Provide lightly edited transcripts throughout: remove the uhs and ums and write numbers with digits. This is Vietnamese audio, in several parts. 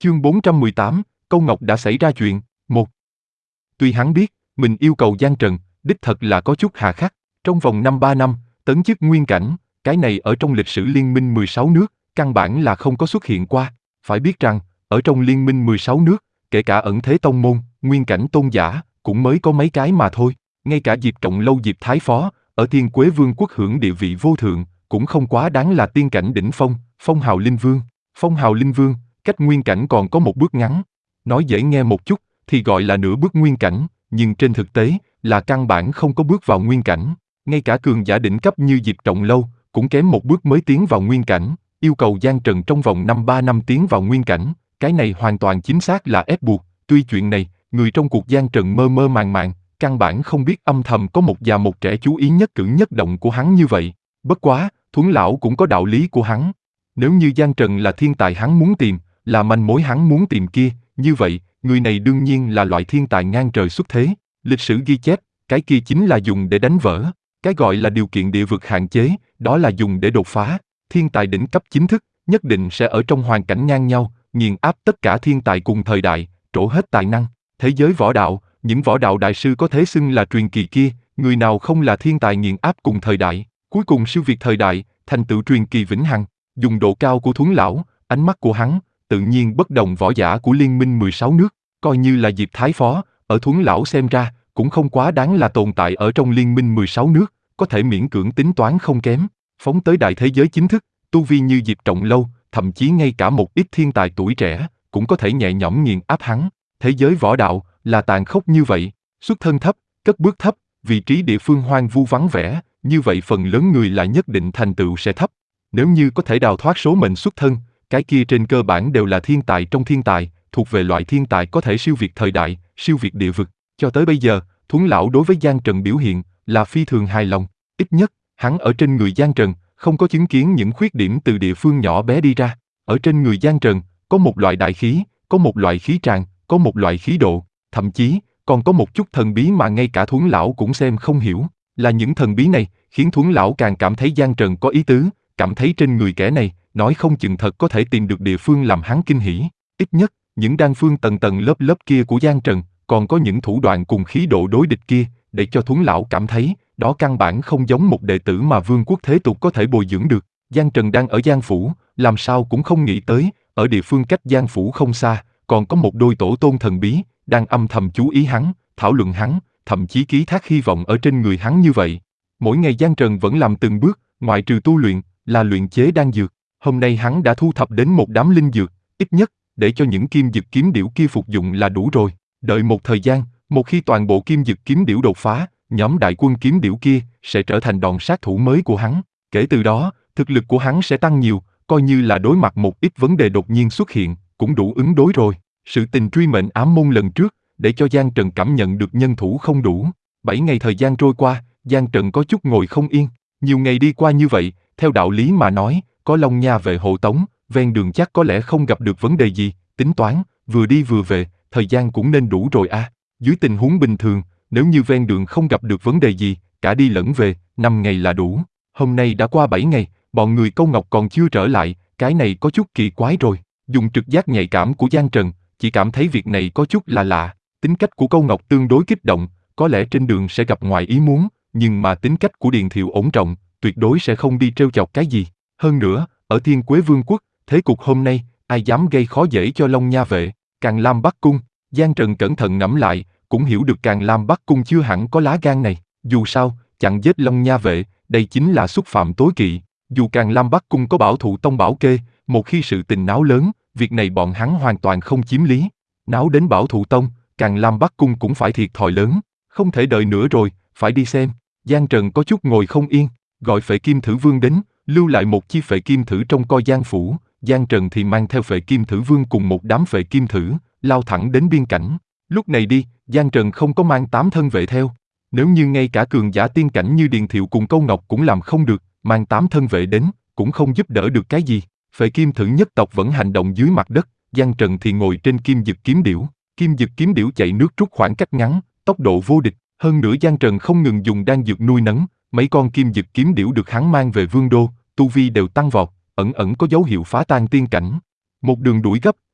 Chương 418, Câu Ngọc đã xảy ra chuyện. 1. Tuy hắn biết, mình yêu cầu Giang Trần, đích thật là có chút hà khắc. Trong vòng 5-3 năm, tấn chức nguyên cảnh, cái này ở trong lịch sử Liên minh 16 nước, căn bản là không có xuất hiện qua. Phải biết rằng, ở trong Liên minh 16 nước, kể cả ẩn thế tông môn, nguyên cảnh tôn giả, cũng mới có mấy cái mà thôi. Ngay cả Diệp Trọng Lâu Diệp Thái Phó, ở Thiên Quế Vương quốc hưởng địa vị vô thượng, cũng không quá đáng là tiên cảnh đỉnh phong, Phong Hào Linh Vương. Phong Hào Linh Vương, cách nguyên cảnh còn có một bước ngắn. Nói dễ nghe một chút, thì gọi là nửa bước nguyên cảnh, nhưng trên thực tế, là căn bản không có bước vào nguyên cảnh. Ngay cả cường giả đỉnh cấp như Diệp Trọng Lâu, cũng kém một bước mới tiến vào nguyên cảnh, yêu cầu Giang Trần trong vòng 5-3 năm tiến vào nguyên cảnh, cái này hoàn toàn chính xác là ép buộc. Tuy chuyện này, người trong cuộc Giang Trần mơ mơ màng màng, căn bản không biết âm thầm có một già một trẻ chú ý nhất cử nhất động của hắn như vậy. Bất quá, Thuấn lão cũng có đạo lý của hắn. Nếu như Giang Trần là thiên tài hắn muốn tìm, là manh mối hắn muốn tìm kia, như vậy, người này đương nhiên là loại thiên tài ngang trời xuất thế. Lịch sử ghi chép, cái kia chính là dùng để đánh vỡ. Cái gọi là điều kiện địa vực hạn chế, đó là dùng để đột phá. Thiên tài đỉnh cấp chính thức, nhất định sẽ ở trong hoàn cảnh ngang nhau, nghiền áp tất cả thiên tài cùng thời đại, trổ hết tài năng. Thế giới võ đạo, những võ đạo đại sư có thể xưng là truyền kỳ kia, người nào không là thiên tài nghiền áp cùng thời đại, cuối cùng siêu việt thời đại, thành tựu truyền kỳ vĩnh hằng. Dùng độ cao của Thuấn lão, ánh mắt của hắn, tự nhiên bất đồng võ giả của Liên minh 16 nước, coi như là Diệp Thái Phó, ở Thuấn lão xem ra, cũng không quá đáng là tồn tại ở trong Liên minh 16 nước, có thể miễn cưỡng tính toán không kém. Phóng tới đại thế giới chính thức, tu vi như Diệp Trọng Lâu, thậm chí ngay cả một ít thiên tài tuổi trẻ, cũng có thể nhẹ nhõm nghiền áp hắn. Thế giới võ đạo, là tàn khốc như vậy, xuất thân thấp, cất bước thấp, vị trí địa phương hoang vu vắng vẻ, như vậy phần lớn người là nhất định thành tựu sẽ thấp. Nếu như có thể đào thoát số mệnh xuất thân, cái kia trên cơ bản đều là thiên tài trong thiên tài, thuộc về loại thiên tài có thể siêu việt thời đại, siêu việt địa vực. Cho tới bây giờ, Thuấn lão đối với Giang Trần biểu hiện là phi thường hài lòng, ít nhất, hắn ở trên người Giang Trần không có chứng kiến những khuyết điểm từ địa phương nhỏ bé đi ra. Ở trên người Giang Trần, có một loại đại khí, có một loại khí tràng, có một loại khí độ, thậm chí còn có một chút thần bí mà ngay cả Thuấn lão cũng xem không hiểu. Là những thần bí này khiến Thuấn lão càng cảm thấy Giang Trần có ý tứ, cảm thấy trên người kẻ này nói không chừng thật có thể tìm được địa phương làm hắn kinh hỉ. Ít nhất, những đan phương tầng tầng lớp lớp kia của Giang Trần, còn có những thủ đoạn cùng khí độ đối địch kia, để cho Thuấn lão cảm thấy, đó căn bản không giống một đệ tử mà vương quốc thế tục có thể bồi dưỡng được. Giang Trần đang ở Giang Phủ, làm sao cũng không nghĩ tới, ở địa phương cách Giang Phủ không xa, còn có một đôi tổ tôn thần bí, đang âm thầm chú ý hắn, thảo luận hắn, thậm chí ký thác hy vọng ở trên người hắn như vậy. Mỗi ngày Giang Trần vẫn làm từng bước, ngoại trừ tu luyện, là luyện chế đan dược. Hôm nay hắn đã thu thập đến một đám linh dược, ít nhất, để cho những kim dực kiếm điểu kia phục dụng là đủ rồi. Đợi một thời gian, một khi toàn bộ kim dực kiếm điểu đột phá, nhóm đại quân kiếm điểu kia sẽ trở thành đòn sát thủ mới của hắn. Kể từ đó, thực lực của hắn sẽ tăng nhiều, coi như là đối mặt một ít vấn đề đột nhiên xuất hiện, cũng đủ ứng đối rồi. Sự tình truy mệnh ám môn lần trước, để cho Giang Trần cảm nhận được nhân thủ không đủ. 7 ngày thời gian trôi qua, Giang Trần có chút ngồi không yên. Nhiều ngày đi qua như vậy, theo đạo lý mà nói, có Long Nha vệ hộ tống, ven đường chắc có lẽ không gặp được vấn đề gì, tính toán, vừa đi vừa về, thời gian cũng nên đủ rồi à. Dưới tình huống bình thường, nếu như ven đường không gặp được vấn đề gì, cả đi lẫn về, 5 ngày là đủ. Hôm nay đã qua 7 ngày, bọn người Câu Ngọc còn chưa trở lại, cái này có chút kỳ quái rồi. Dùng trực giác nhạy cảm của Giang Trần, chỉ cảm thấy việc này có chút là lạ. Tính cách của Câu Ngọc tương đối kích động, có lẽ trên đường sẽ gặp ngoài ý muốn, nhưng mà tính cách của Điền Thiệu ổn trọng, tuyệt đối sẽ không đi trêu chọc cái gì. Hơn nữa, ở Thiên Quế Vương quốc, thế cục hôm nay, ai dám gây khó dễ cho Long Nha vệ, Càn Lam Bắc Cung. Giang Trần cẩn thận ngẫm lại, cũng hiểu được Càn Lam Bắc Cung chưa hẳn có lá gan này. Dù sao, chặn giết Long Nha vệ, đây chính là xúc phạm tối kỵ. Dù Càn Lam Bắc Cung có bảo thụ tông bảo kê, một khi sự tình náo lớn, việc này bọn hắn hoàn toàn không chiếm lý. Náo đến bảo thụ tông, Càn Lam Bắc Cung cũng phải thiệt thòi lớn. Không thể đợi nữa rồi, phải đi xem. Giang Trần có chút ngồi không yên, gọi Phệ Kim Thử Vương đến, lưu lại một chi Phệ Kim Thử trong coi Giang Phủ. Giang Trần thì mang theo Phệ Kim Thử Vương cùng một đám Phệ Kim Thử, lao thẳng đến biên cảnh. Lúc này đi, Giang Trần không có mang 8 thân vệ theo. Nếu như ngay cả cường giả tiên cảnh như Điền Thiệu cùng Câu Ngọc cũng làm không được, mang 8 thân vệ đến, cũng không giúp đỡ được cái gì. Phệ Kim Thử nhất tộc vẫn hành động dưới mặt đất, Giang Trần thì ngồi trên Kim Dực Kiếm Điểu. Kim Dực Kiếm Điểu chạy nước rút khoảng cách ngắn, tốc độ vô địch. Hơn nữa Giang Trần không ngừng dùng đan dược nuôi nấng, mấy con Kim Dực Kiếm Điểu được hắn mang về Vương đô, tu vi đều tăng vọt, ẩn ẩn có dấu hiệu phá tan tiên cảnh. Một đường đuổi gấp,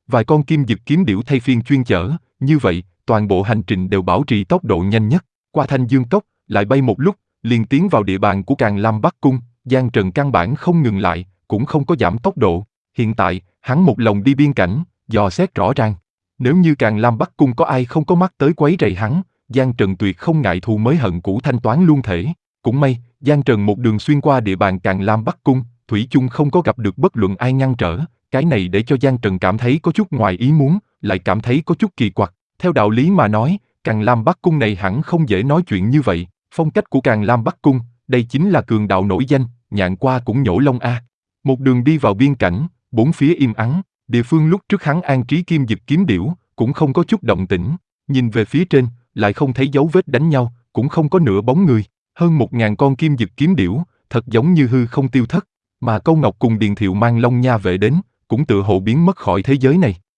vài con kim dực kiếm điểu thay phiên chuyên chở, như vậy, toàn bộ hành trình đều bảo trì tốc độ nhanh nhất. Qua Thanh Dương Cốc, lại bay một lúc, liền tiến vào địa bàn của Càn Lam Bắc Cung, Giang Trần căn bản không ngừng lại, cũng không có giảm tốc độ. Hiện tại, hắn một lòng đi biên cảnh, dò xét rõ ràng. Nếu như Càn Lam Bắc Cung có ai không có mắt tới quấy rầy hắn, Giang Trần tuyệt không ngại thù mới hận cũ thanh toán luôn thể. Cũng may, Giang Trần một đường xuyên qua địa bàn Càn Lam Bắc Cung, thủy chung không có gặp được bất luận ai ngăn trở, cái này để cho Giang Trần cảm thấy có chút ngoài ý muốn, lại cảm thấy có chút kỳ quặc. Theo đạo lý mà nói, Càn Lam Bắc Cung này hẳn không dễ nói chuyện như vậy, phong cách của Càn Lam Bắc Cung, đây chính là cường đạo nổi danh, nhạn qua cũng nhổ lông a. Một đường đi vào biên cảnh, bốn phía im ắng, địa phương lúc trước hắn an trí kim dực kiếm điểu, cũng không có chút động tĩnh, nhìn về phía trên, lại không thấy dấu vết đánh nhau, cũng không có nửa bóng người, hơn 1000 con kim dực kiếm điểu, thật giống như hư không tiêu thất, mà Câu Ngọc cùng Điền Thiệu mang Long Nha vệ đến, cũng tự hộ biến mất khỏi thế giới này.